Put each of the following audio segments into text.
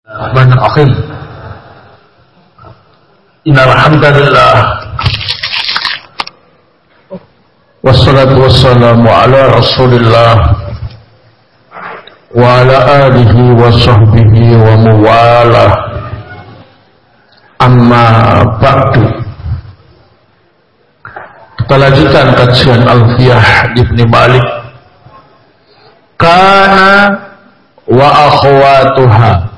Bismillahirrahmanirrahim. Innal hamdalillah wassalatu wassalamu ala Rasulillah wa ala alihi wa sahbihi wa mawalah. Amma ba'du. Kita lanjutkan kajian Alfiyah Ibnu Malik. Kana wa akhwatuha.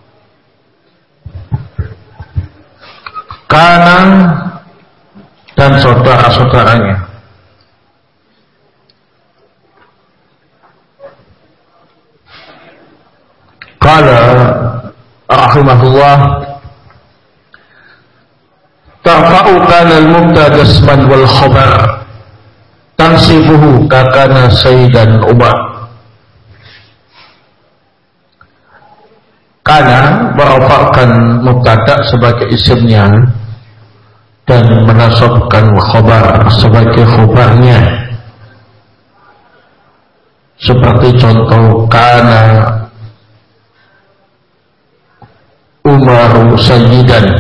Kana dan saudara-saudaranya. Qala rahimahullah, tarfa'u kana al-mubtada isman wal khabar tansibuhu kakana sayyidan Umar. Kana merofakkan mubtada sebagai isimnya dan menasabkan khabar sebagai khabarnya, seperti contoh kana Umaru sayyidan.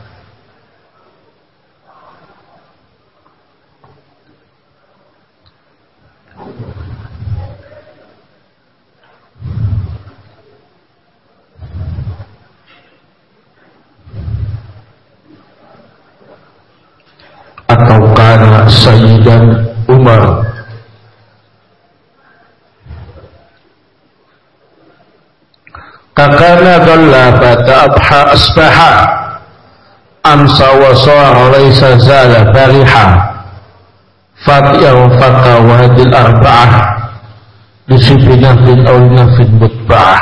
Atau kana sayyidan Umar. Kakana dhalla bata abha asbaha amsa wa sara laysa zala bariha fatiha wa faqa wa hadil arba'ah lisibina fin awlina fin mutba'ah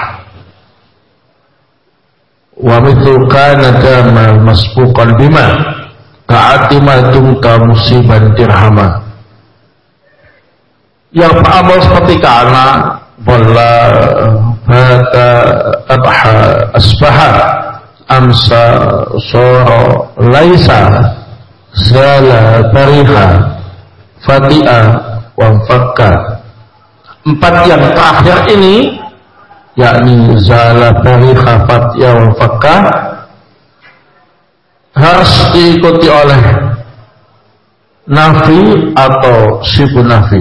wa mithlu kana dama masbuqan bima ka'atimatum ka musiban dirhama. Yang beramal seperti kana wala bata abha asbaha amsa soro laisa zala bariha fati'a wa fakka. Empat yang terakhir ini, yakni zala bariha fati'a wa fakka, harus diikuti oleh nafi atau sibun nafi.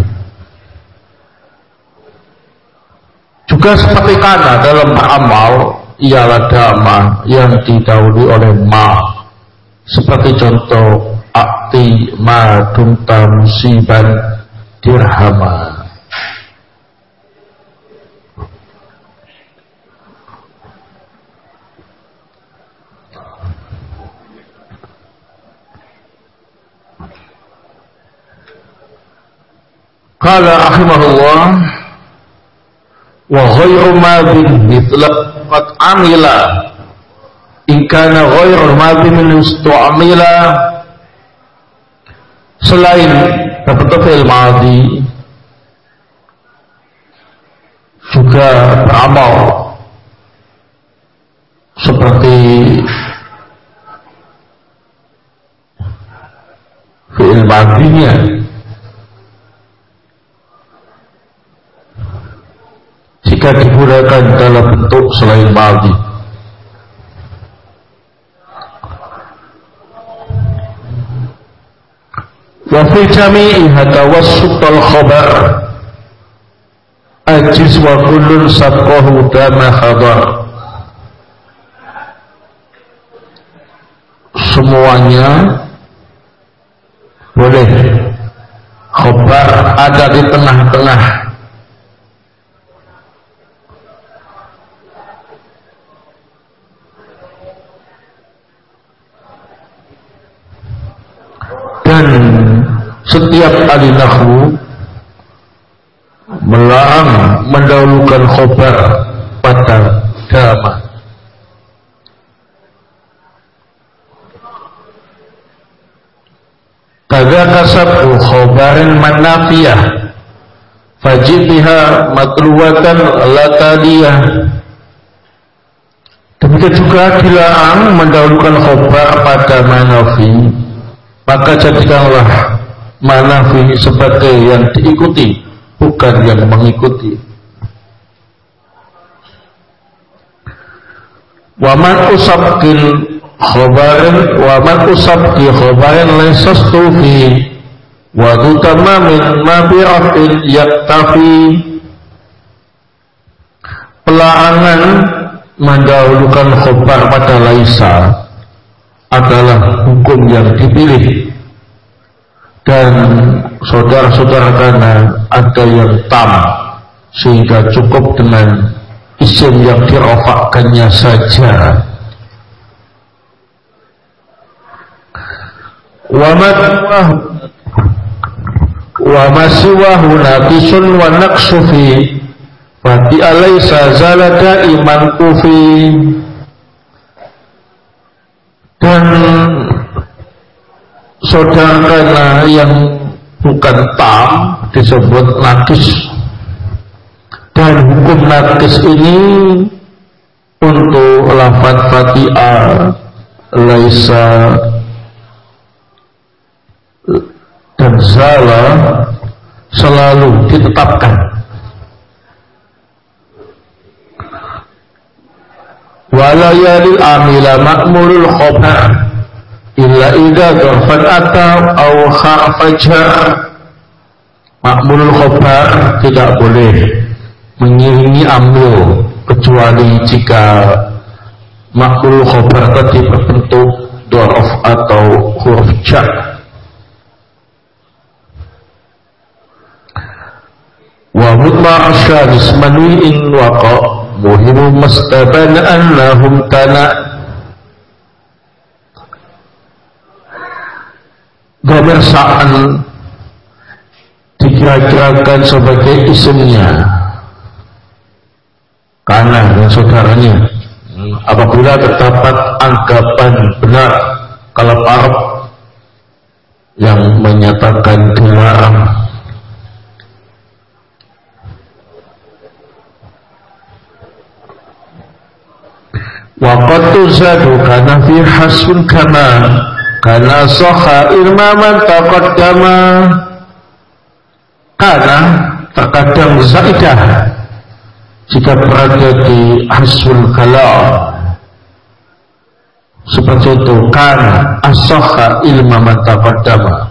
Juga seperti kana dalam beramal ialah dama yang didahului oleh ma, seperti contoh akti ma dumta musiban dirhama. Qala rahimahullah, wa ghairu madin mithla qad amila in kana ghairu madin min istu'amila. Selain bentuk fi'il madhi juga beramal seperti fi'il madhinya jika digunakan dalam bentuk selain madhi. Wa fi jami'iha tawassut al-khabar ajiz wa kullun sabqahu dama khabar. Semuanya boleh khabar ada di tengah-tengah. Dan setiap ahli nahwu melarang mendahulukan khobar pada dama. Kadzaka sab'u khobarin manafiyah fajib biha matluwatan lataliyah. Demikian juga dilarang mendahulukan khobar pada manafi, maka jadikanlah manafi sebagai yang diikuti, bukan yang mengikuti. Wa man usabqil khabarin laysastu fi wa tamamin ma bi'atin yaktafi. Pelarangan mendahulukan khabar pada laisa adalah hukum yang dipilih, dan saudara-saudara karena ada yang tam sehingga cukup dengan isim yang dirofakkannya saja. Wa masiwahu naqisun wa naqsu fi fati alaysa zalada iman kufi. Dan saudara karena yang bukan tam disebut naqis, dan hukum naqis ini untuk lafaz fatiha laisa dan zala selalu ditetapkan. Wala yalil amila ma'murul khabar illa idza dzarfan atau aw khafajar. Ma'murul khabar tidak boleh mengiringi amil kecuali jika ma'murul khabar tadi berbentuk dzarf atau huruf jar. Wa mutma asyadis manwi'in waqa muhimu mastabana annahum tana. Dhamir sa'an dikira-kirakan sebagai isimnya karena dan saudaranya apabila terdapat anggapan benar kalau Arab yang menyatakan dilarang. Wa qad tuzadu kana fi hasbun kama kana sahha ilmaman taqaddama. Kana terkadang zaidah jika berada di hasbul kalam, seperti itu kana as-sahha ilmaman taqaddama.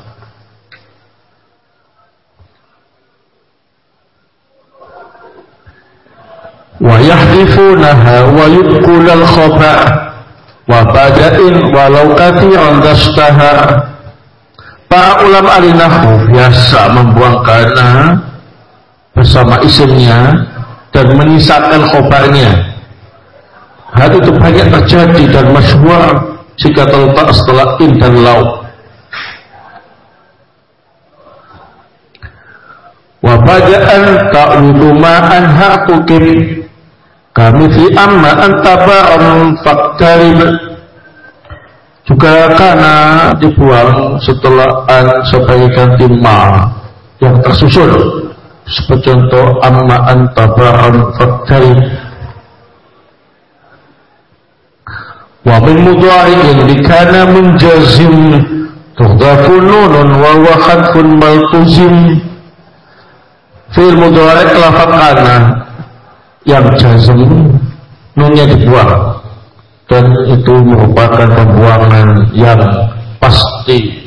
Wa yahdifunaha wa yubqulal khabar wa bada'in walau kathiran dastaha. Para ulama alinahu biasa membuang kana bersama isimnya dan menyisakan khabarnya. Hal itu banyak terjadi dan masyhur jika terletak setelah in dan lau. Wa bada'an ta'udu ma'an ha'tukim kami fi amma antaba'un faktarib. Juga karena dibuang setelah an sebagai ganti ma yang tersusun, seperti contoh amma antaba'un faktarib. Wa min mudhari'in bikana munjazim tudhafu nunun wa huwa khadfun maltuzim. Fi'il mudhari' lafaz kana yang jazm nunnya dibuang, dan itu merupakan pembuangan yang pasti.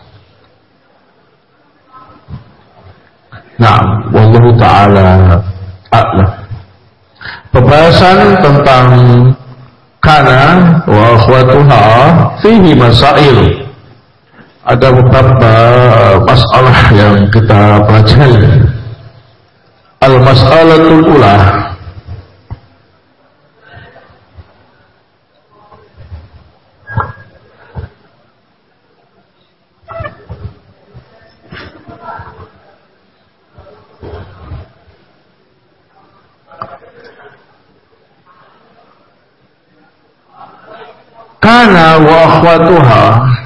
Nah, wallahu ta'ala a'lam. Pembahasan tentang kana wa akhwatuha fihi masail. Ada beberapa masalah yang kita pelajari. Al-mas'alatul ula, kana wa akhwatuha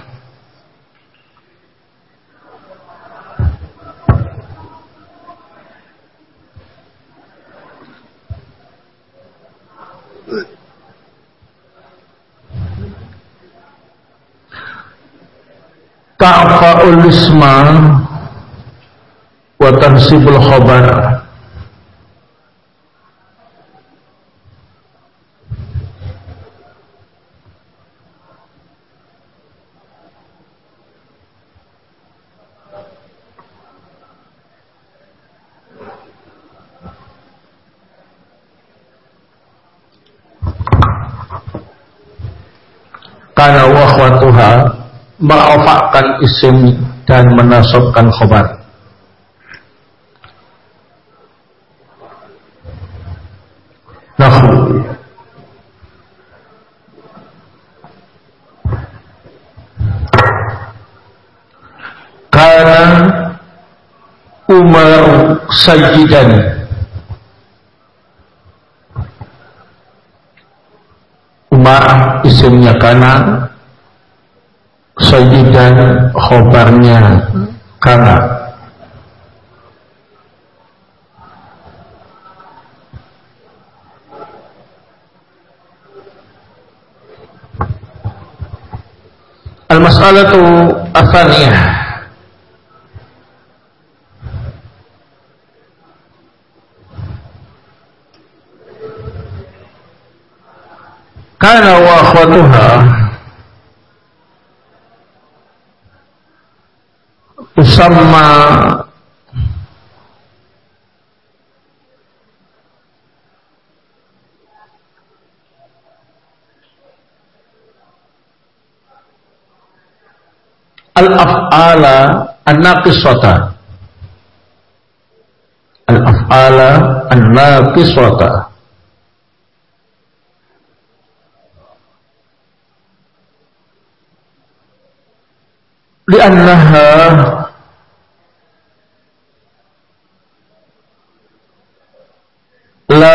ta'fa'ul isma wa tansibul khabar. Karena wa akhwatuha merofakkan isim dan menasabkan khobar. Nahu karena Umar sayyidan, Umar isimnya kana, sayyidan khobarnya kana. Al-mas'alatu ats-tsaniyah, kana wa akhwatuha tusamma al-af'ala an-naqisata, al-af'ala an-naqisata, li'annaha la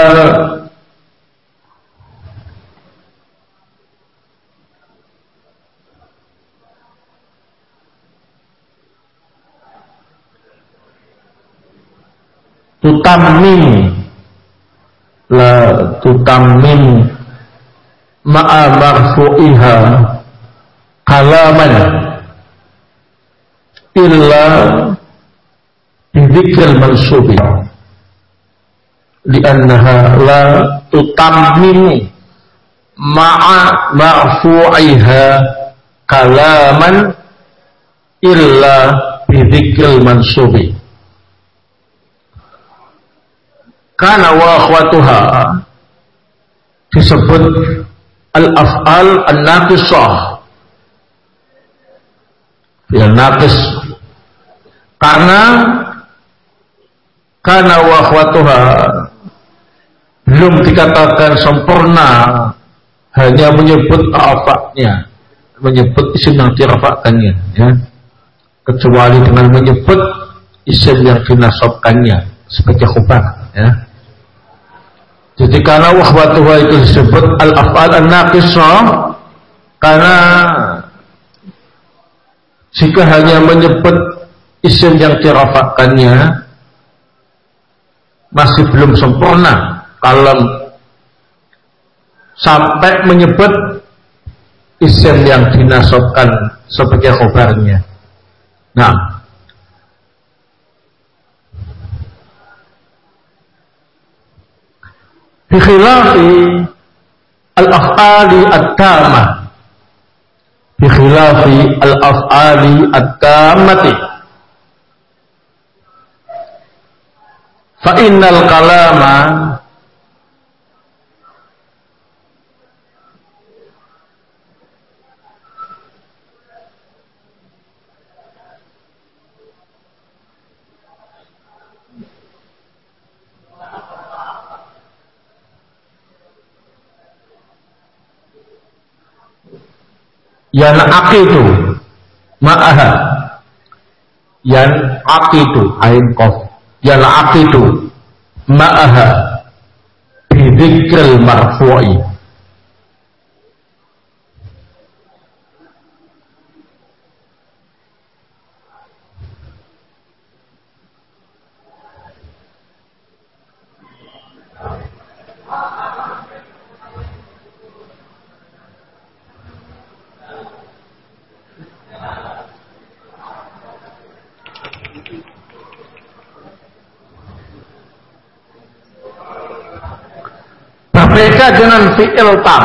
tutammim ma'a marfu'iha kalaman illa bidzikril mansubi, li'annaha la tutammimu ma'a marfu'iha kalaman illa bidzikril mansubi. Kana wa akhwatuha disebut al-af'al an-naqisah, yang naqis karena kana wa akhwatuha belum dikatakan sempurna, hanya menyebut afa'nya, menyebut isim yang dirafa'kannya, ya, kecuali dengan menyebut isim yang dinasabkannya sebagai khobar, ya. Jadi karena wa akhwatuha itu disebut al-af'al an-naqisah karena jika hanya menyebut isim yang dirafa'kannya masih belum sempurna kalau sampai menyebut isim yang dinasabkan sebagai khobarnya. Nah, bikhilafi al-af'ali at-tamah, bikhilafi al-af'ali at-tammati, fa innal kalama yan'aqidu ma'aha, yan'aqidu ain qaf, yan'aqidu ma'aha bidzikril marfu'i. Berbeda dengan fi'il tam.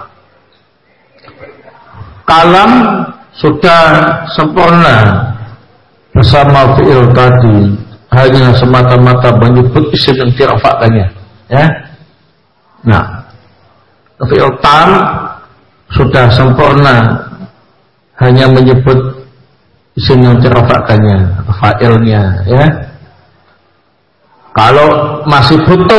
Kalam sudah sempurna bersama fi'il tadi, hanya semata-mata menyebut isim yang dirafa'kannya, ya. Nah, fi'il tam sudah sempurna hanya menyebut isim yang dirafa'kannya, fa'ilnya, ya. Kalau masih butuh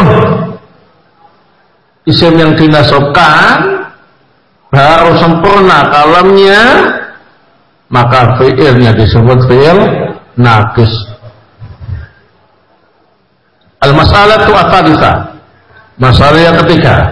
isim yang dinasabkan baru sempurna kalamnya, maka fi'ilnya disebut fi'il naqis. Al-mas'alatu ats-tsalitsah, masalah yang ketiga.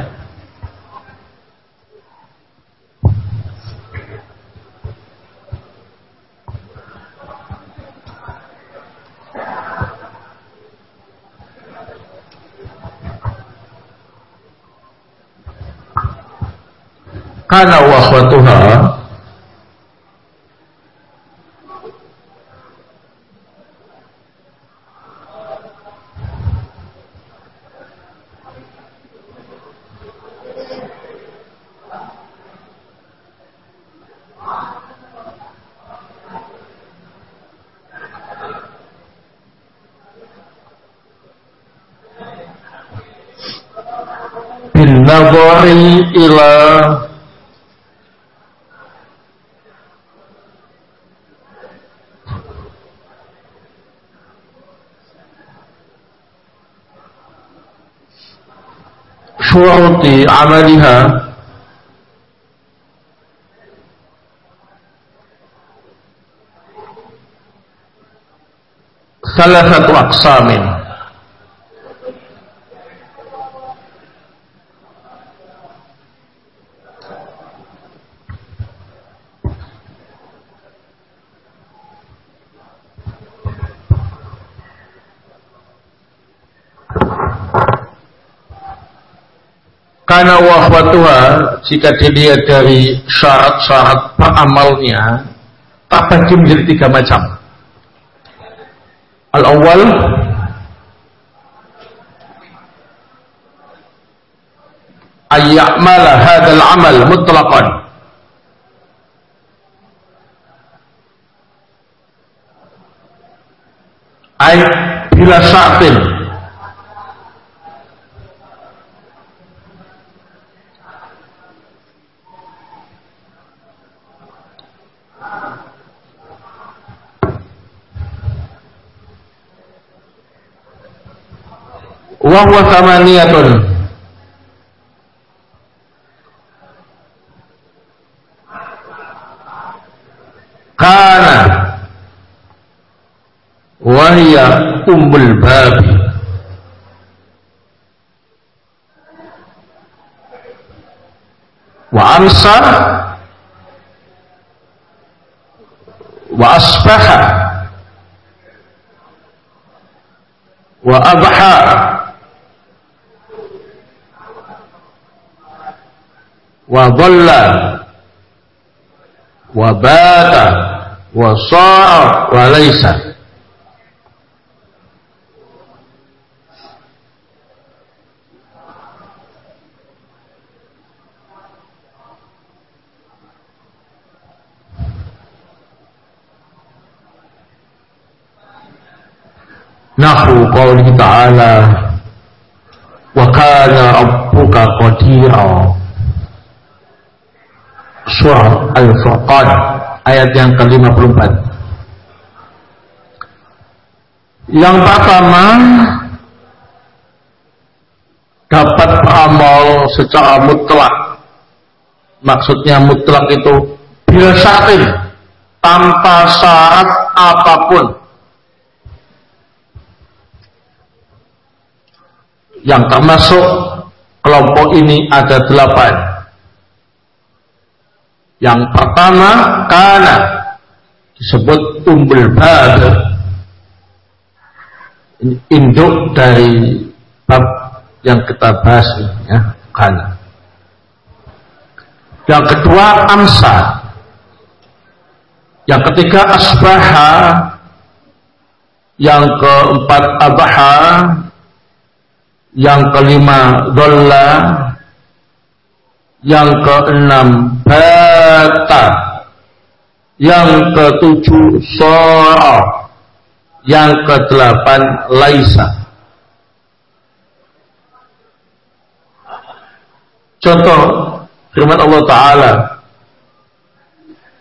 Kana wa akhwatuha bin nadhari ila syuruti amaliha salasatu aqsamin. Karena wahwatuha, jika dilihat dari syarat-syarat peramalnya, terbagi menjadi 3 macam. Al-awwal, ayya'mala hadal amal mutlaqan, ay bila syartin, wa huwa thamaniyatun, kana wa hiya ummul babi, wa amsa wa asbaha wa adha wa dhalla wa bata wa sa'a wa laysa. Nahu qawlihi ta'ala wa kana rabbuka qadira, surah Al-Furqan ayat yang ke-54. Yang pertama, dapat beramal secara mutlak. Maksudnya mutlak itu bila syartin, tanpa syarat apapun. Yang termasuk kelompok ini ada 8. Yang pertama, kana, disebut umbul bab, induk dari bab yang kita bahas, ya, kana. Yang kedua, amsa. Yang ketiga, asbaha. Yang keempat, abaha. Yang kelima, dhalla. Yang keenam, bata. Yang ketujuh, sara. Yang kedelapan, laisa. Contoh firman Allah Ta'ala,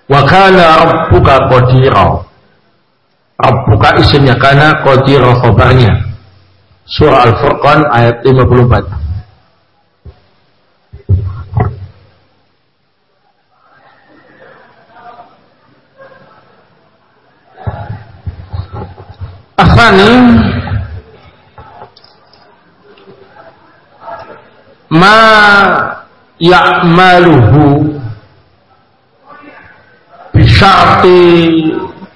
Wa kana rabbuka qadira. Rabbuka isimnya kana, qadira khabarnya. Surah Al-Furqan ayat 54. Akhani ma ya'maluhu bisyarti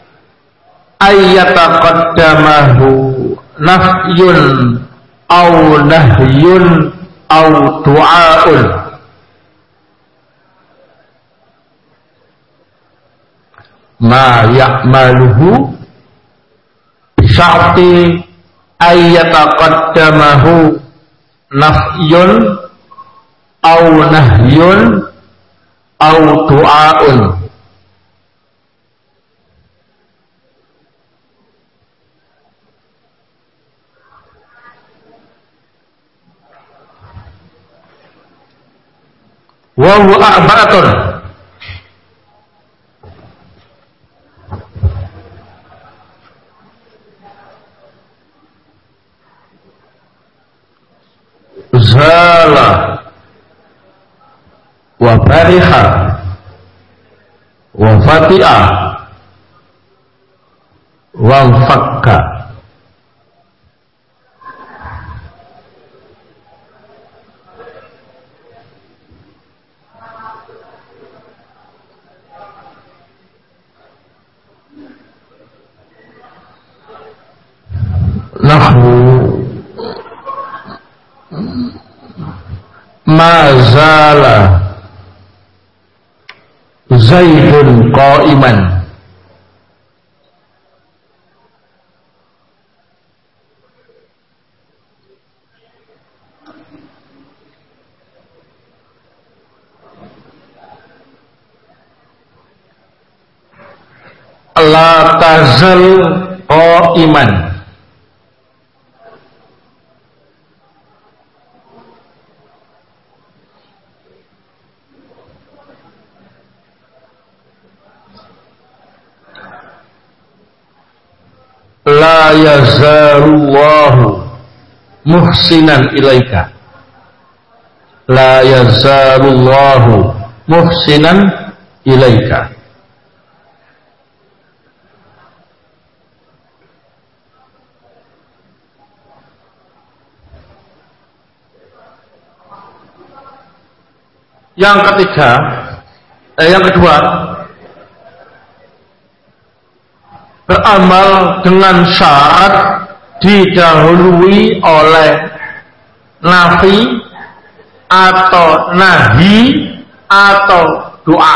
ayyataqaddamahu nafyun aw nahyun aw du'aun. Ma ya'maluhu bisyarti ayyataqaddamahu nafyun aw nahyun aw du'aun. Wa huwa arba'atun. Zala wa bariha wa fati'ah wa fakka. Nahwu mazala Zaidun qa'iman. La tazal qa'iman. La yazalullahu muhsinan ilaika. La yazalullahu muhsinan ilaika. Yang ketiga, yang kedua, beramal dengan syarat didahului oleh nafi atau nahi atau doa.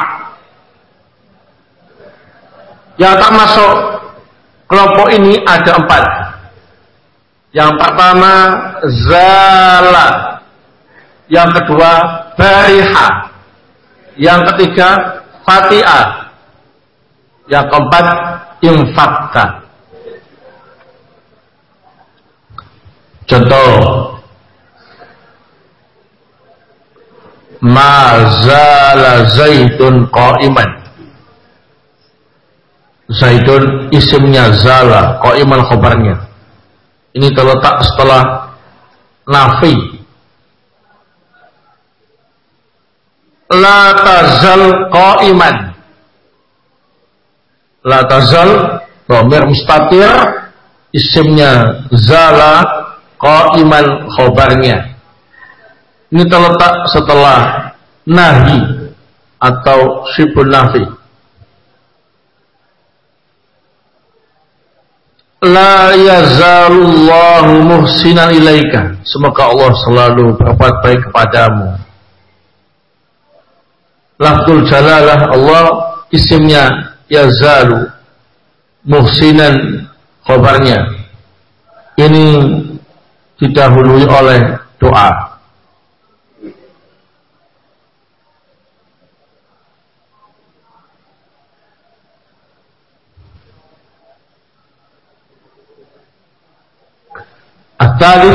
Yang termasuk kelompok ini ada 4. Yang pertama zala, yang kedua bariha, yang ketiga fati'ah, yang keempat infakka. Contoh, mazala Zaidun qa'iman. Zaidun isimnya zala, qa'iman khabarnya. Ini terletak setelah nafi. La tazal qa'iman. La tazal dhamir mustatir, isimnya zala, qa'iman khabarnya. Ini terletak setelah nahi atau syibun nafi. La yazalullahu muhsinan ilaika. Semoga Allah selalu berbuat baik kepadamu. Lafzul jalalah Allah, isimnya yazalu, muhsinan khabarnya. Ini didahului oleh doa. At-talif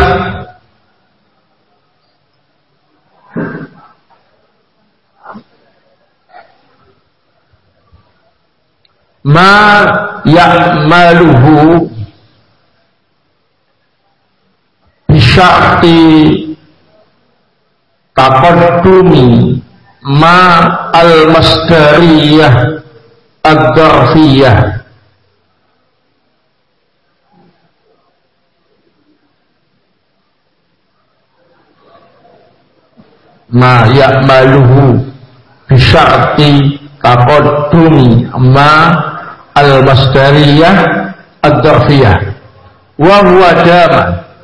ma ya'maluhu bisyarti taqaddumi ma al-masdariyah ad-darfiyah. Ma ya'maluhu bisyarti taqaddumi ma al-masdariyah ad-darfiyah wa huwa dama.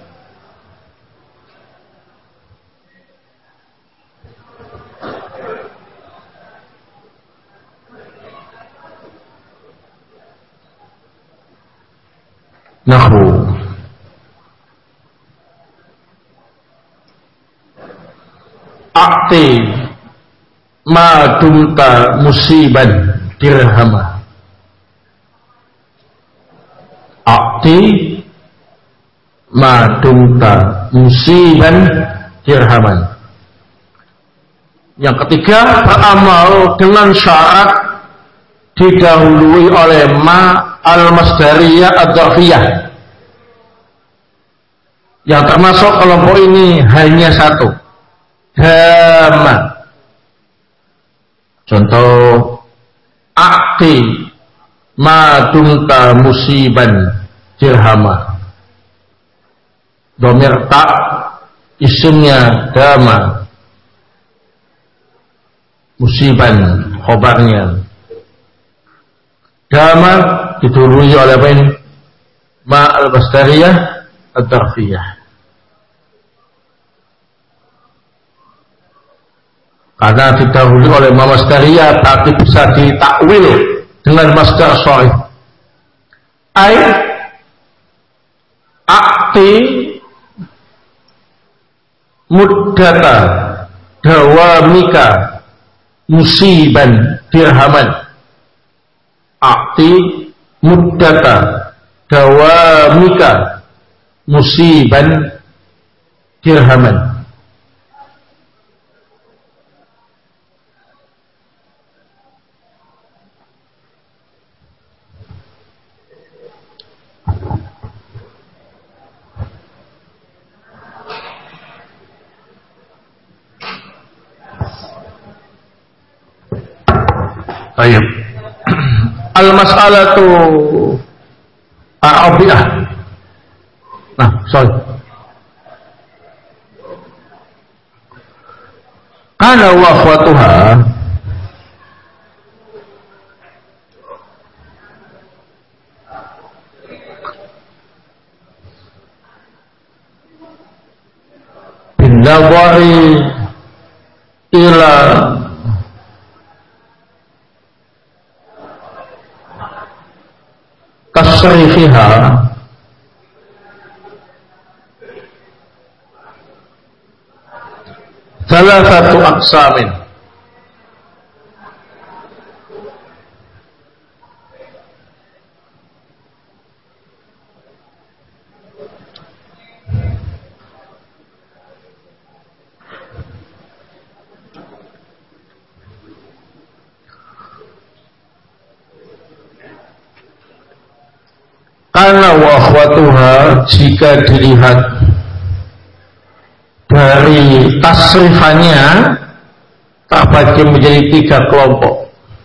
Nahwu a'ti ma dumta musiban dirhama. A'ti ma dumta musiban dirhaman. Yang ketiga, beramal dengan syarat didahului oleh ma al-masdariyah ad-darfiyah. Yang termasuk kelompok ini hanya satu, dama. Contoh, a'ti ma dumta musiban dirhama. Dhamir ta, isimnya dama, musiban khobarnya. Dama didahului oleh apa ini? Ma al-masdariyah ad-darfiyah. Karena didahului oleh ma masdariyah berarti bisa ditakwil dengan masdar sharif. Ai a'ti muddata dawamika musiban dirhaman. A'ti muddata dawamika musiban dirhaman. Baik. Al-mas'alatu ar-rabi'ah. Nah, sorry. Kana wafatuha bin nadhari ila tasrifiha thalathatu aqsamin. Karena wa akhwatuha, jika dilihat dari tasrifannya terbagi menjadi 3 kelompok.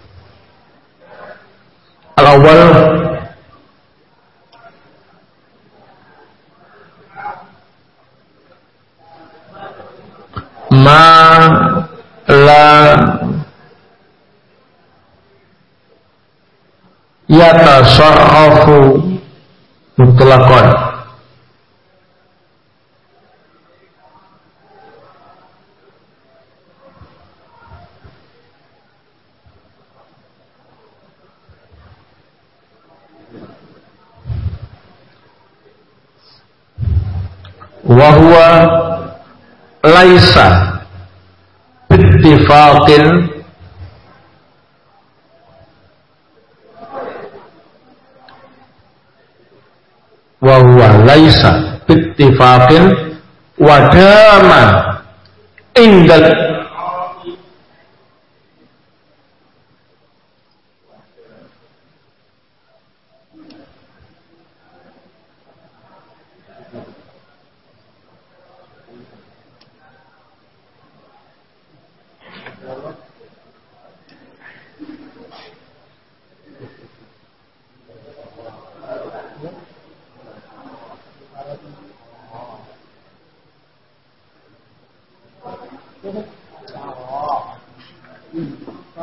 Al-awwal ma la yatasarrafu mutlaqan. Wa huwa laisa bittifaqin wa huwa laisa bittifaqin wa dama indal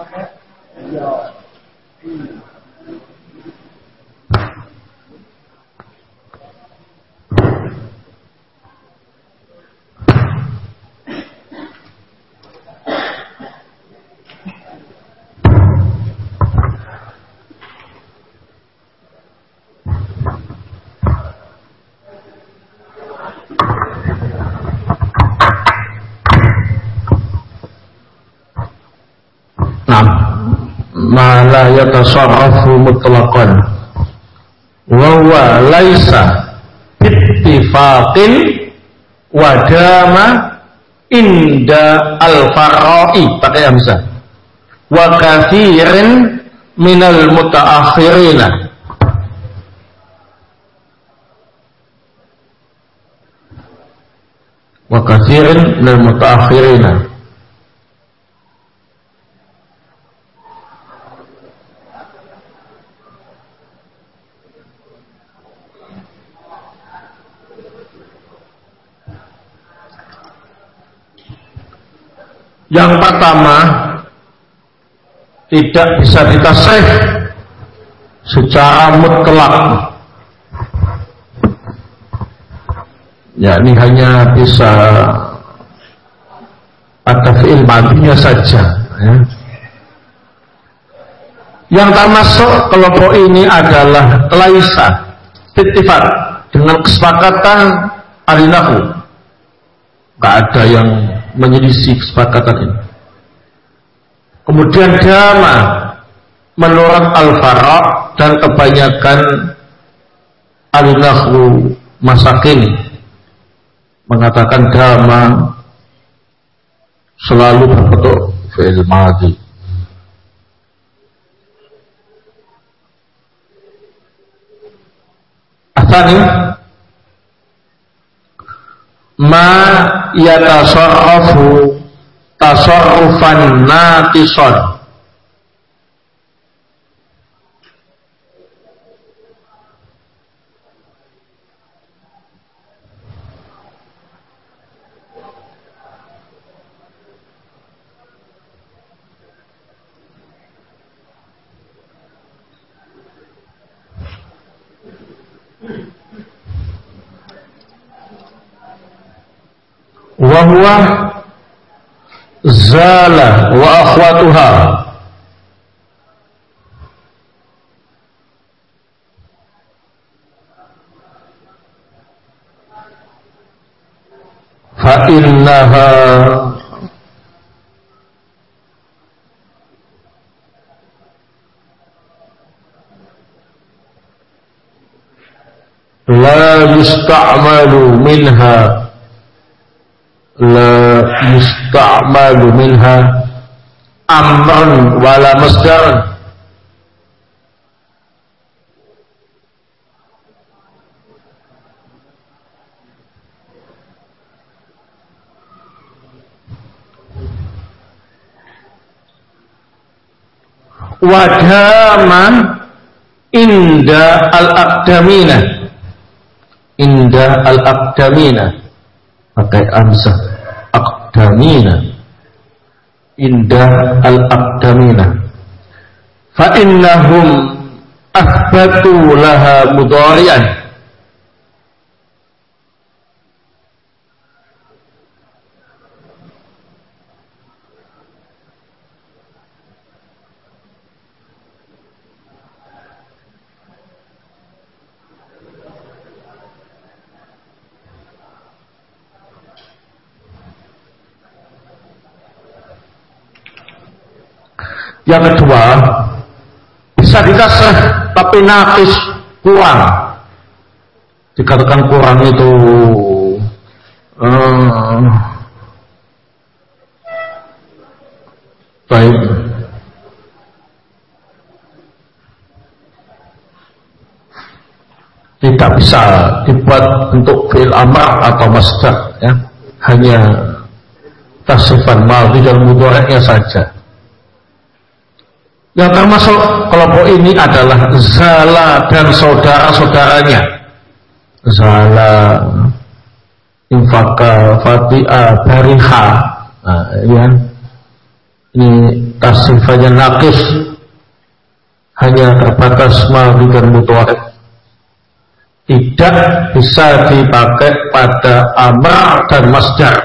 ma la yatasarrafu mutlaqan wa huwa laisa bittifaqin wa dama inda al-fara'i pakai hamzah wa kathirin minal mutaakhirina wa kathirin minal mutaakhirina. Yang pertama, tidak bisa ditasrif secara mutlak, yakni hanya bisa pada fi'il madhinya saja ya. Yang termasuk kelompok ini adalah laisa bittifaq, dengan kesepakatan ahli nahwu, nggak ada yang menyelisih kesepakatan ini. Kemudian dama menurut al-fara' dan kebanyakan ahli nahwu masa kini mengatakan dama selalu berbentuk fi'il madhi. Atsani ma yatasarrafu tasarrufan naqisan wa huwa zala wa akhwatuha fa innaha la yusta'malu minha la yusta'malu minha amran wala masdaran wadhama inda al-aqdamina pakai amsah aqdamina indah al-aqdamina fa innahum athbatu laha mudhari'an Yang kedua, bisa dikasih tapi naqis, kurang. Dikatakan kurang itu baik. Tidak bisa dibuat bentuk fi'il amr atau masdar ya. Hanya tasrifan madhi dan mudhari'nya saja. Yang termasuk kelompok ini adalah zala dan saudara-saudaranya. Zala, infaka, fatiha, bariha. Nah, ya. Ini tasrifannya naqis, hanya terbatas madhi dan mudhari'. Tidak bisa dipakai pada amar dan masdar.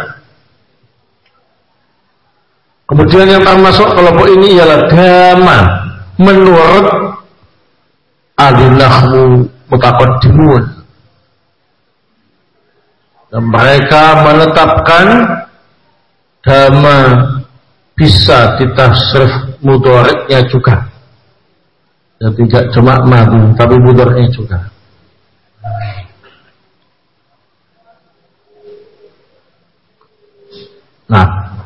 Kemudian yang termasuk kelompok ini ialah dama menurut adilahmu mutaqaddimun. Dan mereka menetapkan dama bisa ditasrif mudhari'nya juga. Ya, tidak cuma madhi tapi mudhari'nya juga. Nah,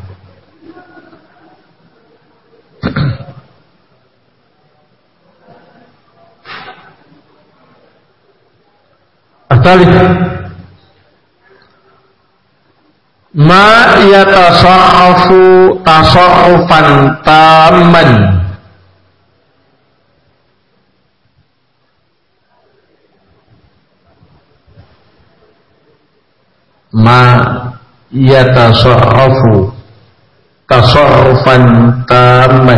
Atalif ma yatasarrafu tasarrufan tamman, ma yatasarrafu tasarrufan tamman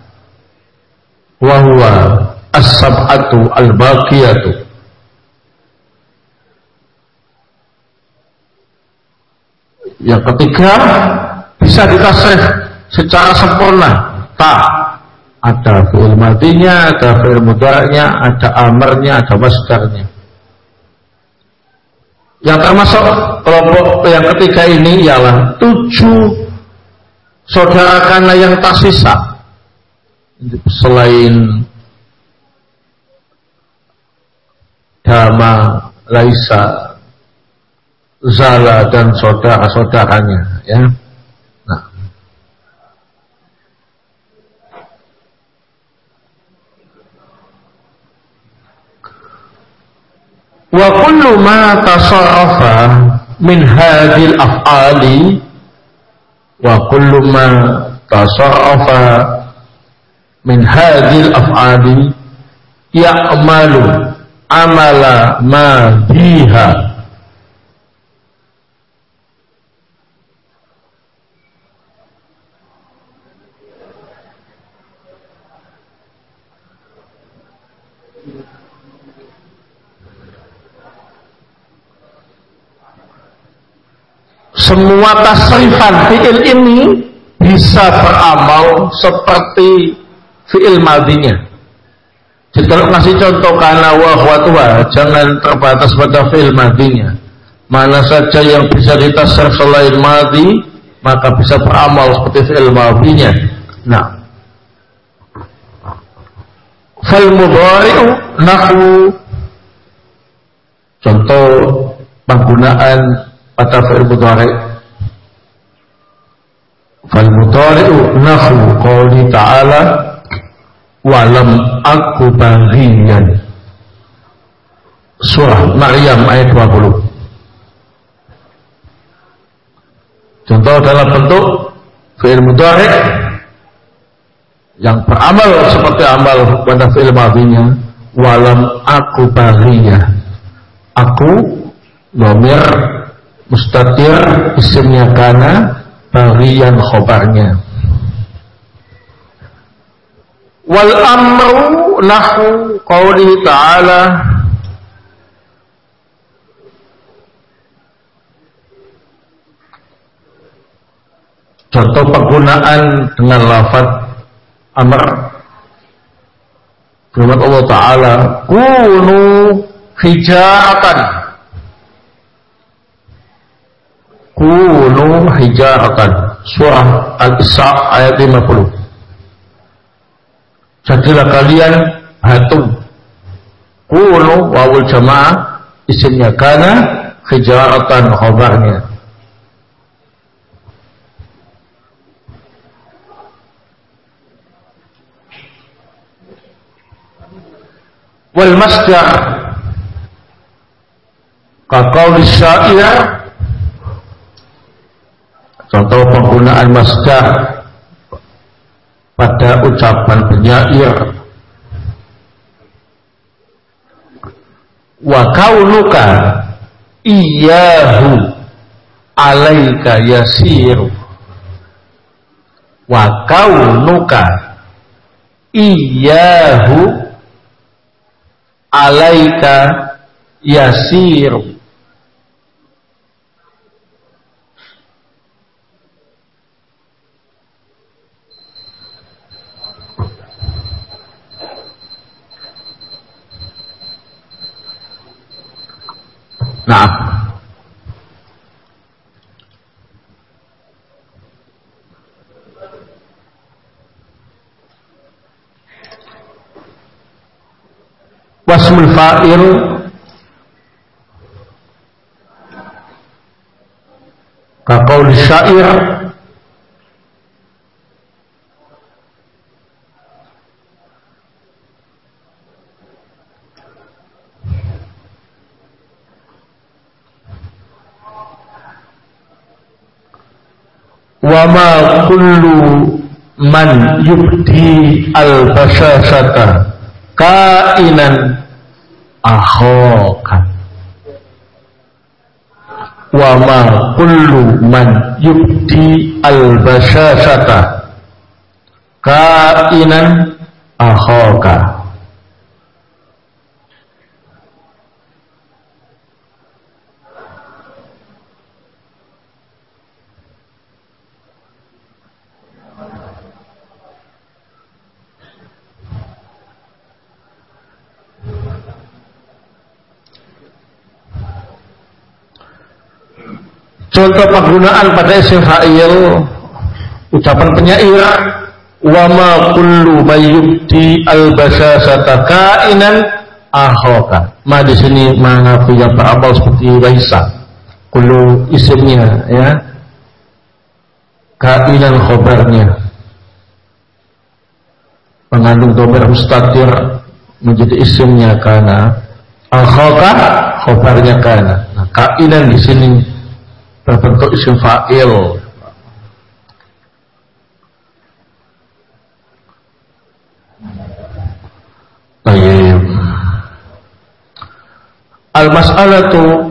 wa huwa as-sab'atu al-baqiyatu. Yang ketiga, bisa ditasrif secara sempurna. Ta, ada fi'il madhinya, ada fi'il mudhari'nya, ada amarnya, ada masdarnya. Yang termasuk kelompok yang ketiga ini ialah 7 saudara kana yang tersisa selain dama, laisa, zala dan saudara-saudaranya, ya. Nah, wa kullu ma tasarrafa min hadhil af'ali, wa kullu ma tasarrafa min hadhil af'ali ya'malu amala ma biha. Semua tasrifan fi'il ini bisa beramal seperti fi'il madhinya. Jadi kalau ngasih contoh kana wa huwa, jangan terbatas pada fi'il madhinya. Mana saja yang bisa ditasrif selain madhi, maka bisa beramal seperti fi'il madhinya. Nah, fal mudhari'u nahwu, contoh penggunaan pada fi'il mudhari'. Fal mudhari'u nahwu qouli ta'ala walam aku baghiyan. Surah Maryam ayat 20. Contoh dalam bentuk fi'il mudhari' yang beramal seperti amal pada fi'il madhinya, walam aku baghiyah. Aku dhamir mustatir, isimnya kana, baghiyan khobarnya. Wal amru nahwu qauli ta'ala contoh penggunaan dengan lafaz amr firman Allah Ta'ala kunu hijaratan, kunu hijaratan, surah Al-Isra ayat 50. Jadilah kalian batu. Kunu wawul jamaah, isimnya kana, hijaratan khabarnya. Wal masdar kaqauli syair, contoh penggunaan masdar pada ucapan penyair. Wa kaunuka iyyahu alaika yasiru, wa kaunuka iyyahu alaika yasiru. Nah, wasmul fa'il ka qaul syair wa ma kullu man yubdi al-bashashata kainan akhoka. Wa ma kullu man yubdi al-bashashata kainan akhoka. Contoh penggunaan pada isim fa'il ucapan penyair wa ma kullu mayyubdi al-basasata kainan akhoka. Ma di sini mengaku yang berawal seperti Raisa. Kullu isimnya ya. Kainan khobarnya. Mengandung dhamir mustatir menjadi isimnya kana. Akhoka khobarnya kana. Nah, kainan di sini berbentuk isim fa'il. Baik. Al-mas'alatu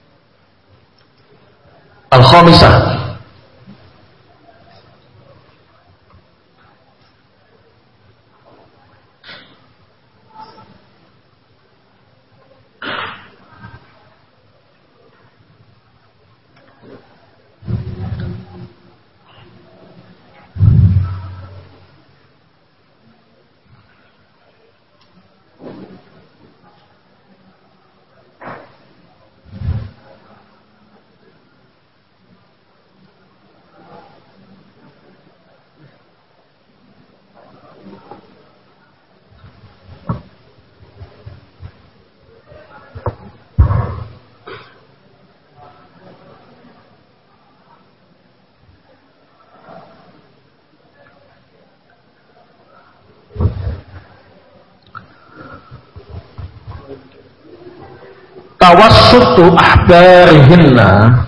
al-khamisah. Tawassutu ahbarihinna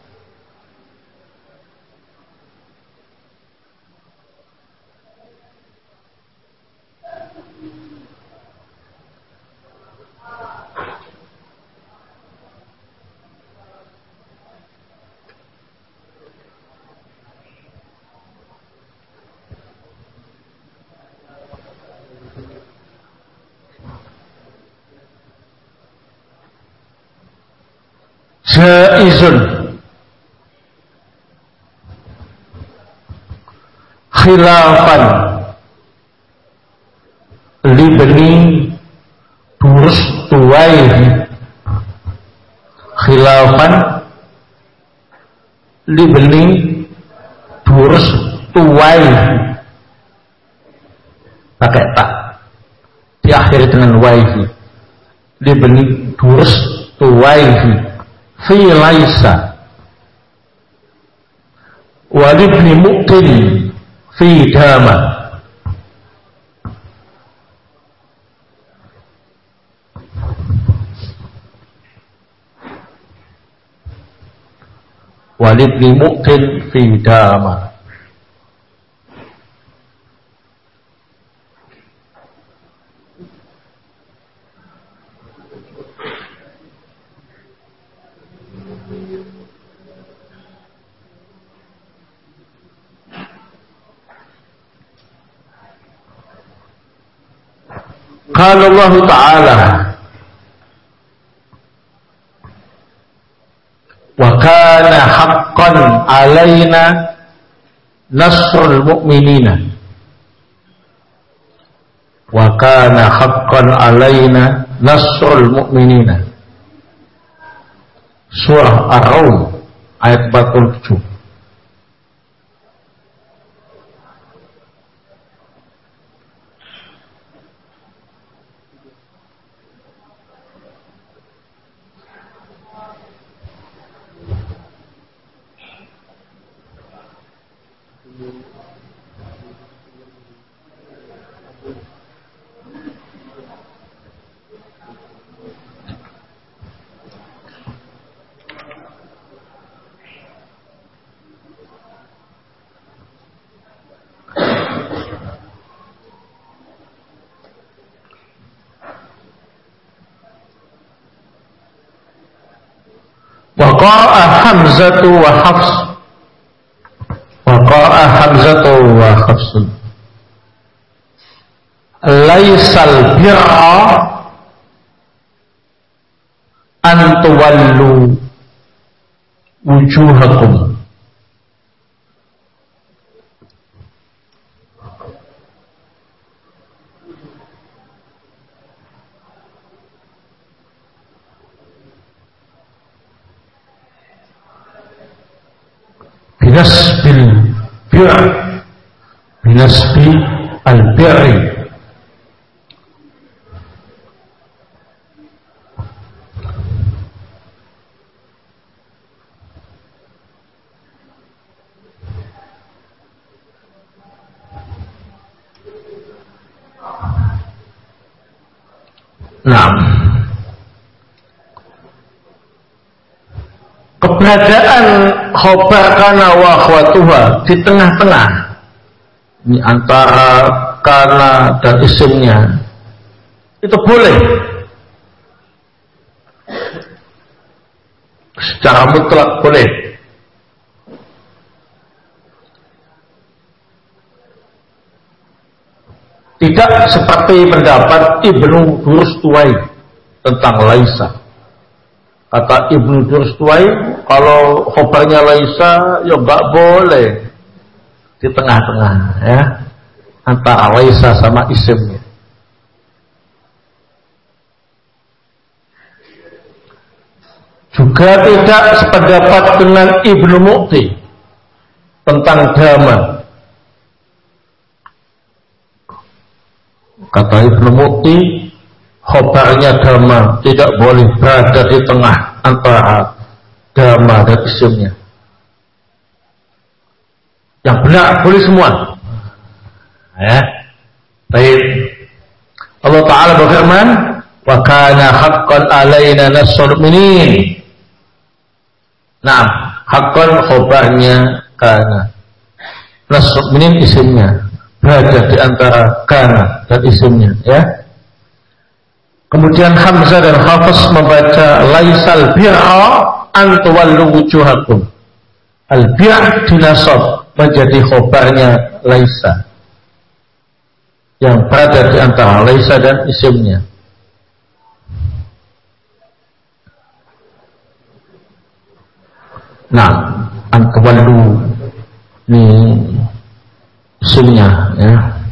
jaizun khilafan libni durstuwaihi khilafan libni durstuwaihi pakai tak diakhiri dengan waihi libni durstuwaihi fi laisa walibni muqtin fi dama walibni muqtin fi dama. Qala Allah Ta'ala wa kana haqqan alaina nasrul mu'minina wa kana haqqan alaina nasrul mu'minina. Surah Ar-Rum ayat 47. Waqa'a Hamzatu wa Hafs. Waqa'a Hamzatu wa Hafs. Laisal birra an tuwallu wujuhakum. Binasbil bir, binasbi al-birri. Nah, keberadaan khobar kana wa akhwatuha di tengah-tengah ini antara kana dan isimnya itu boleh secara mutlak, boleh. Tidak seperti pendapat Ibnu Durstuwai tentang Laisa. Kata Ibnu Durstuwai, kalau khobarnya Laisa ya enggak boleh di tengah-tengah ya, antara Laisa sama isimnya. Juga tidak sependapat dengan Ibnu Mu'ti tentang dhamma. Kata Ibnu Mu'ti, khobarnya dhamma tidak boleh berada di tengah antara dhamma dan isimnya. Yang benar boleh semua. Ya. Baik. Allah Ta'ala berfirman, wa kana haqqan alaina nasrul mu'minin. Nah, haqqan khobarnya kana, nasrul mu'minin isimnya, berada di antara kana dan isimnya, ya. Kemudian Hamzah dan Hafs membaca laisal birra an tuwallu wujuhakum. Al-bir' dinasab menjadi khobarnya Laisa yang berada di antara Laisa dan isimnya. Nah, an tuwallu ini isimnya, ya.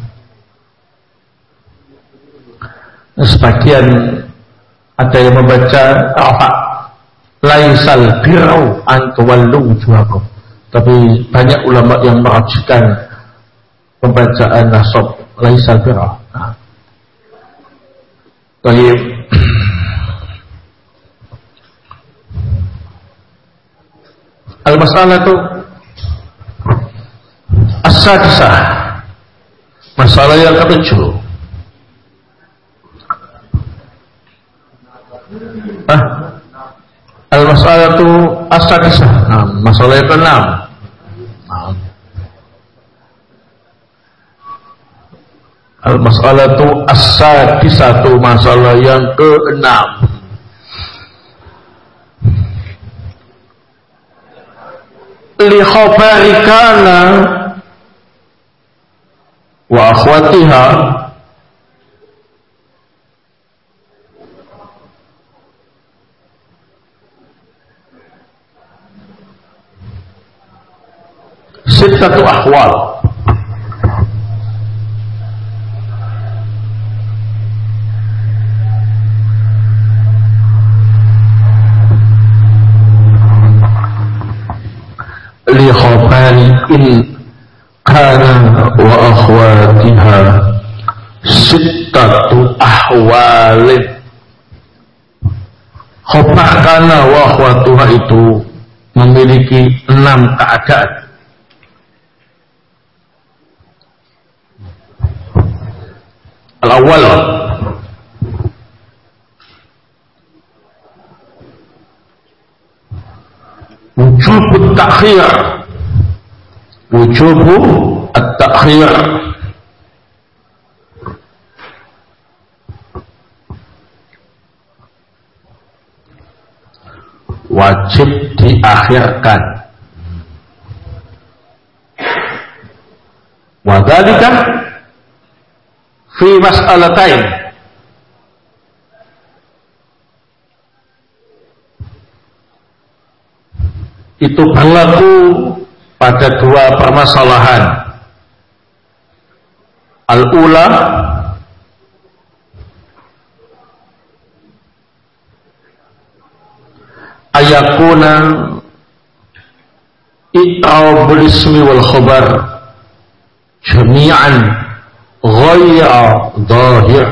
Sebagian ada yang membaca laisal birru an tuwallu wujuhakum, tapi banyak ulama yang merajihkan pembacaan nasab laisal birru. Nah, baik. Al-masalah itu as-sadisah, masalah yang ketujuh. Al-masalatu as-sadisah. Nah, masalah yang ke-6. Al-masalatu as-sadisatu, masalah yang ke-6. Li khabari kana wa akhwatiha sittatu ahwal. Li khabari in kana wa akhwatiha sittatu ahwalin. Khabar kana wa akhwatuha itu memiliki 6 keadaan. Al-awwal, wujub at-ta'khir. Wujub at-ta'khir, wajib diakhirkan. Wa dzalika fi mas'alatain. Itu berlaku pada 2 permasalahan. Al-ula, ayakuna i'rabul ismi wal khabar jami'an ghayra dhahir.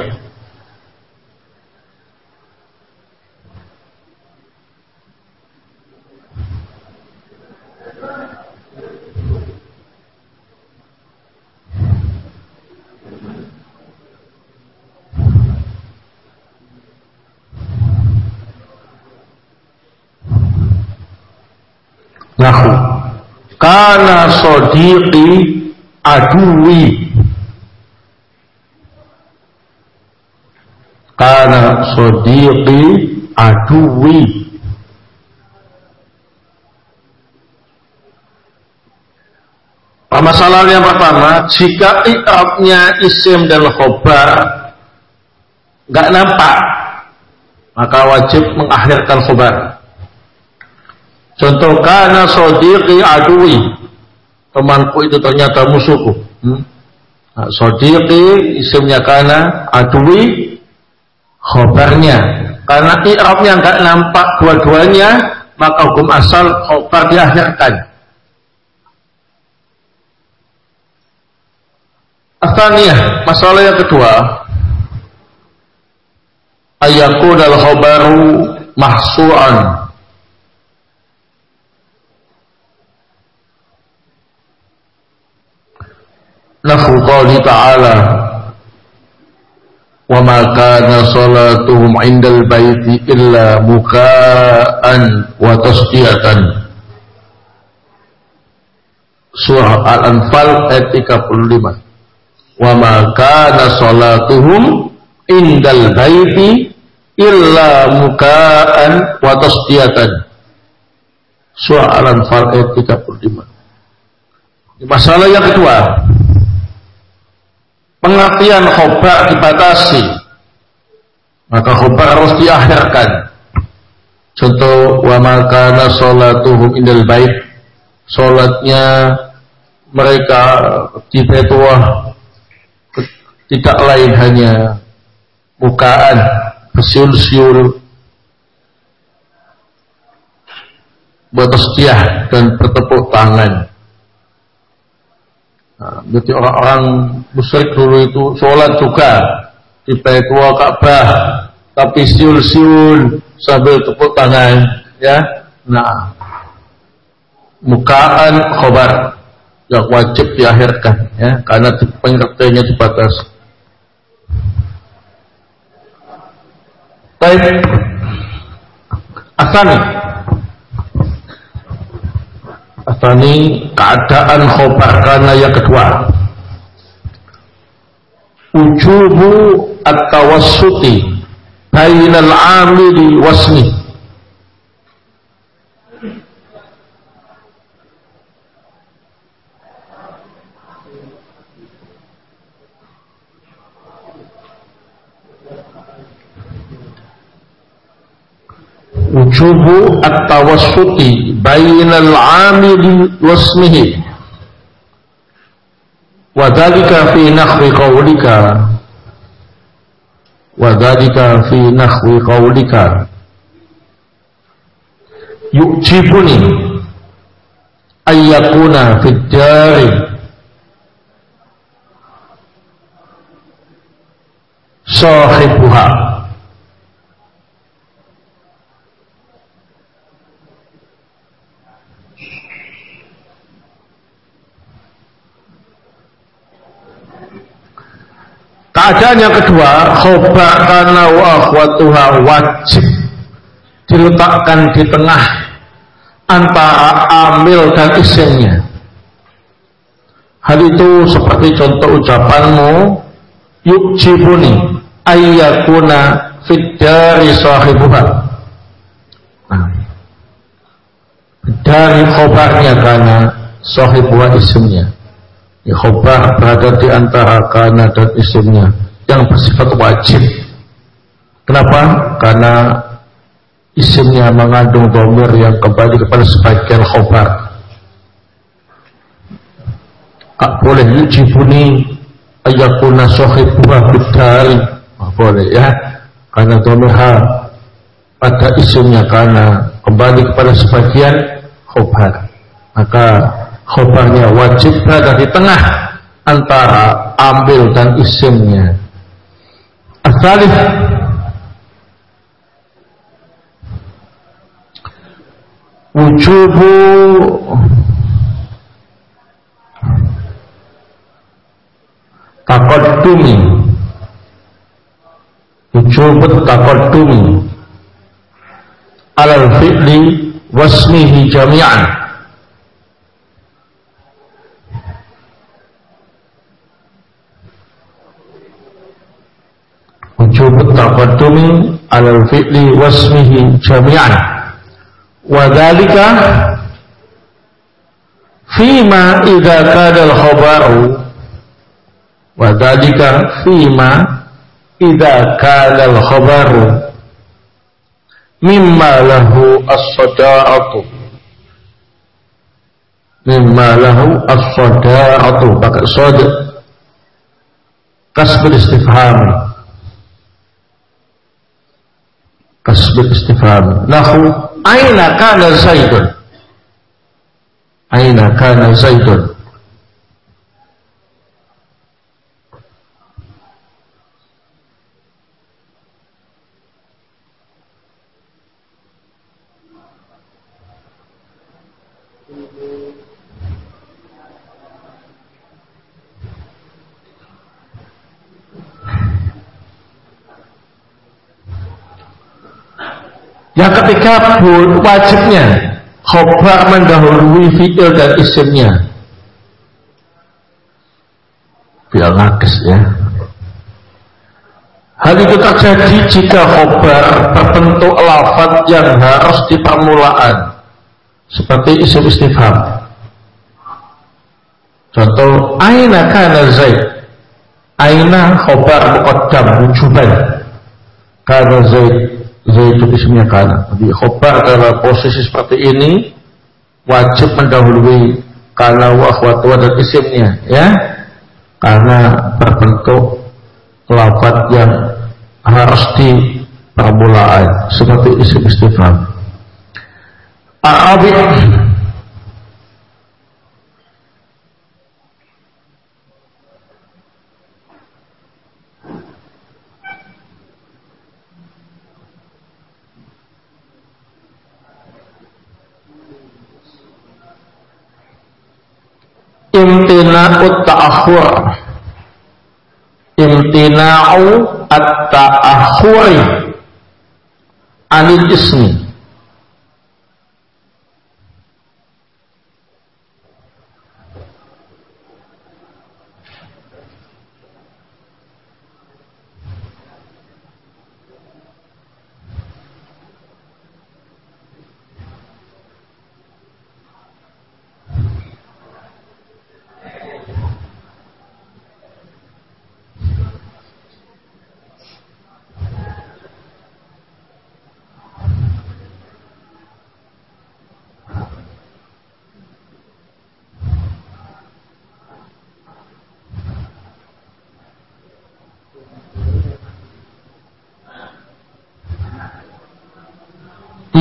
Nahu kana sodiqi aduwi, kana sodiqi aduwi. Permasalahan yang pertama, jika i'rabnya isim dan khobar nggak nampak, maka wajib mengakhirkan khobar. Contoh, kana sodiqi aduwi, temanku itu ternyata musuhku. Sodiqi isimnya kana, aduwi khobarnya. Karena i'rabnya enggak nampak dua-duanya, maka hukum asal khobar diakhirkan. Atsaniyah, masalah yang kedua, ayakudal khobaru mahsu'an. Nahu qawli ta'ala wa ma kana salatuhum indal baiti illa muka'an wa tasdiyatan. Surah Al-Anfal ayat 35. Wa ma kana salatuhum indal baiti illa muka'an wa tasdiyatan. Surah Al-Anfal ayat 35. Masalah yang kedua, pengertian khobar dibatasi, maka khobar harus diakhirkan. Contoh, wa ma kana sholatuhum indal bait, sholatnya mereka di Baitullah tidak lain hanya mukaan, bersiul-siul, bertasbih dan bertepuk tangan. Jadi orang-orang musyrik dulu itu sholat juga di Baitullah Ka'bah, tapi siul-siul sambil tepuk tangan, ya. Nah, mukaan khobar yang wajib diakhirkan, ya, karena pengertiannya dibatasi. Baik, Asani keadaan khobar karena yang kedua, ujubu at-tawassuti bainal amili wasmi. Wujubu at-tawassuti bainal amili wasmihi. wa dzalika fi nahwi qawlika yu'jibuni ayyakuna fid dari sahibuha. Keadaan yang kedua, khobar kana wa akhwatuha wajib diletakkan di tengah antara amil dan isimnya. Hal itu seperti contoh ucapanmu yu'jibuni ayyakuna fid dari sahibuha. Dari khobarnya karena sahibuha isimnya. Ya, khobar berada di antara kana dan isimnya yang bersifat wajib. Kenapa? Karena isimnya mengandung dhamir yang kembali kepada sebagian khobar. Boleh yujibuni ayyakuna sahibuha bidari, boleh ya, karena dhamir pada isimnya karena kembali kepada sebagian khobar, maka khobarnya wajib berada di tengah antara amil dan isimnya. As-salih wujubu taqaddumi alal fi'li wasmihi jami'an. Wujub taqaddumi alal fi'li wasmihi jami'an wa dzalika fima idza kana al-khabaru wa dzalika fima idza kana al-khabaru mimma lahu as-sada'atu pakai sad kasbul istifham lahu aina kana zaidun. Yang ketiga, wajibnya khobar mendahului fi'il dan isimnya. Fi'il naqis ya. Hal itu terjadi jika khobar terbentuk lafaz yang harus di permulaan, seperti isim istifham. Contoh, aina kana Zaid. Aina khobar muqaddam wujuban. Kana Zaid itu ismnya kana. Jadi khobar dalam posisi seperti ini wajib mendahului kana wa akhwatuha dan isimnya ya, karena berbentuk lafaz yang harus di permulaan seperti isim istifham. Arabi imtina'u at-ta'akhuri anil ismi.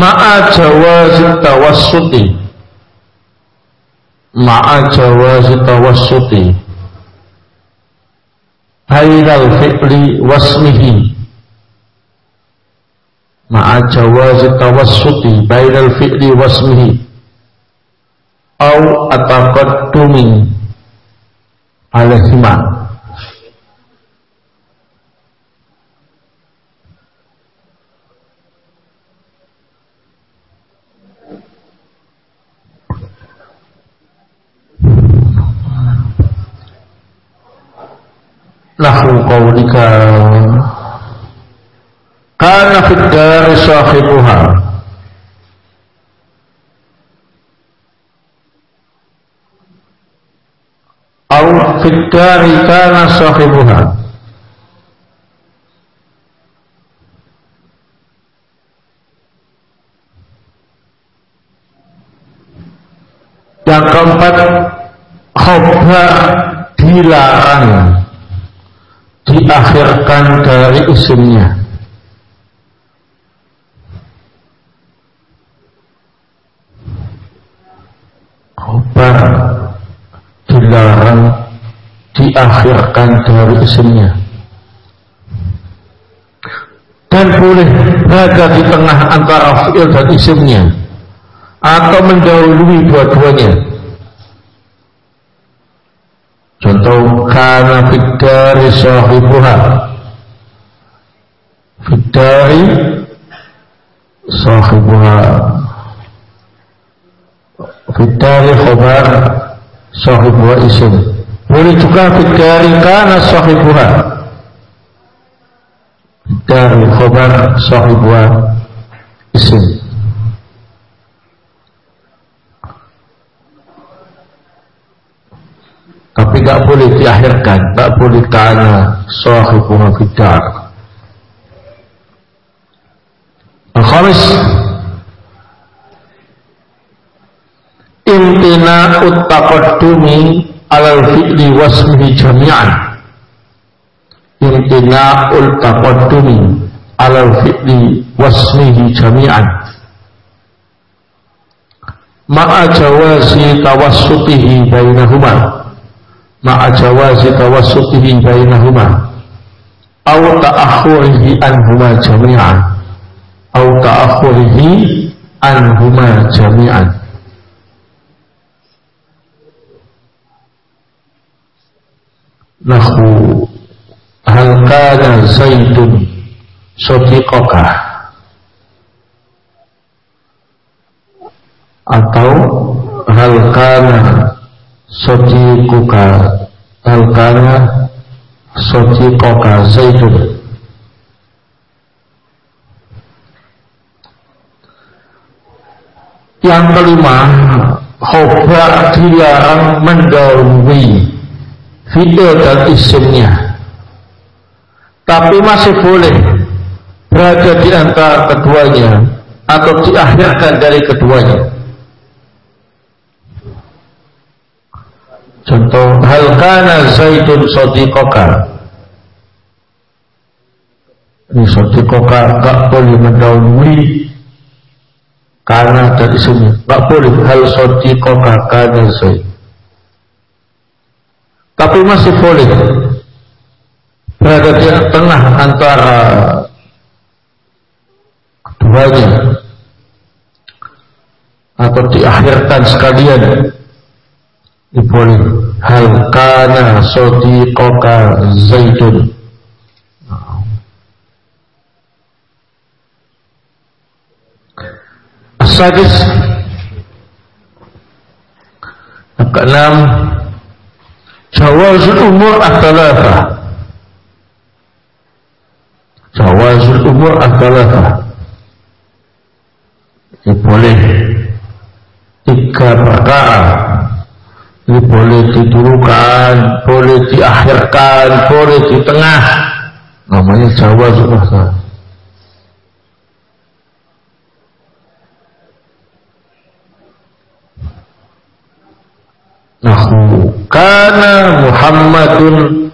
ma'a jawazi tawassuti bainal fi'li wasmihi, ma'a jawazi tawassuti bainal fi'li wasmihi au ataqaddumi alaihima. Lahu qawlika kana fid dari sahibuha au fid dari kana sahibuha. Yang keempat, khobar dilarang diakhirkan dari isimnya. Khobar dilarang diakhirkan dari isimnya, dan boleh berada di tengah antara fi'il dan isimnya atau mendahului dua-duanya. Contoh, kana fiddari sahibuha, fiddari sahibuha, fiddari khobar, sahibuha isim. Boleh juga fiddari kana sahibuha, fiddari khobar, sahibuha isim. Tapi tak boleh diakhirkan, tak boleh kana sahibuha fiddar. Al-khamis, imtina'ut taqaddumi alal fi'li wasmihi jami'an. Imtina'ul taqaddumi alal fi'li wasmihi jami'an ma'a jawazi tawassutihi bainahuma, ma'a jawazi tawassutihi bainahuma aw ta'akhurihi anhuma jami'an, aw ta'akhurihi anhuma jami'an. Nahu hal kana zaidun sadiqaka, atau hal kana sadiquka, hal kana sadiquka zaidun. Yang kelima, khobar dilarang mendahului fi'il dan isimnya, tapi masih boleh berada di antara keduanya atau diakhirkan dari keduanya. Contoh, hal kana zaidun sadiqaka, ini sadiqaka gak boleh mendahului karena dari isimnya, gak boleh hal sadiqaka kana zaid. Tapi masih boleh berada di tengah antara keduanya atau diakhirkan sekalian. Boleh hal kana sadiqaka zaidun. As-sadis, ke-6, jawazul umur ats-tsalatsa, jawazul umur ats-tsalatsa. Ini boleh 3 perkara. Ini boleh didulukan, boleh diakhirkan, boleh di tengah. Namanya jawazul umur. Nahu kana Muhammadun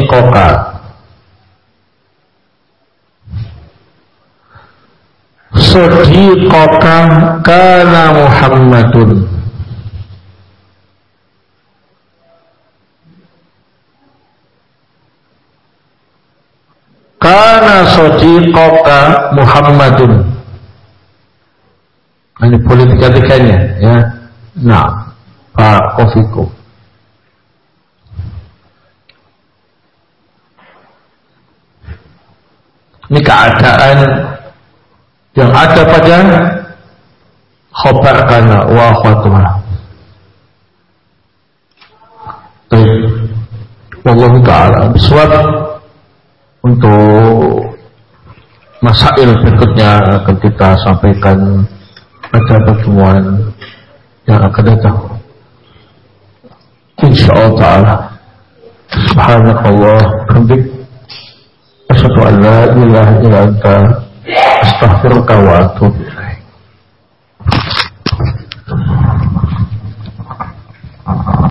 sadiqaka, sadiqaka kana Muhammadun. Kana sadiqaka Muhammadun. Ini politika-politikanya ya. Nah, Pak Kofiku. Ini keadaan yang ada pada khabar kana wa akhwatuha. Baik. Wallahu ta'ala bisawab. Untuk masail berikutnya akan kita sampaikan pada pertemuan yang akan datang. Insyaallah ta'ala. Subhanakallah hamdik. Asyhadu an la ilaha illa anta astaghfiruka wa atubu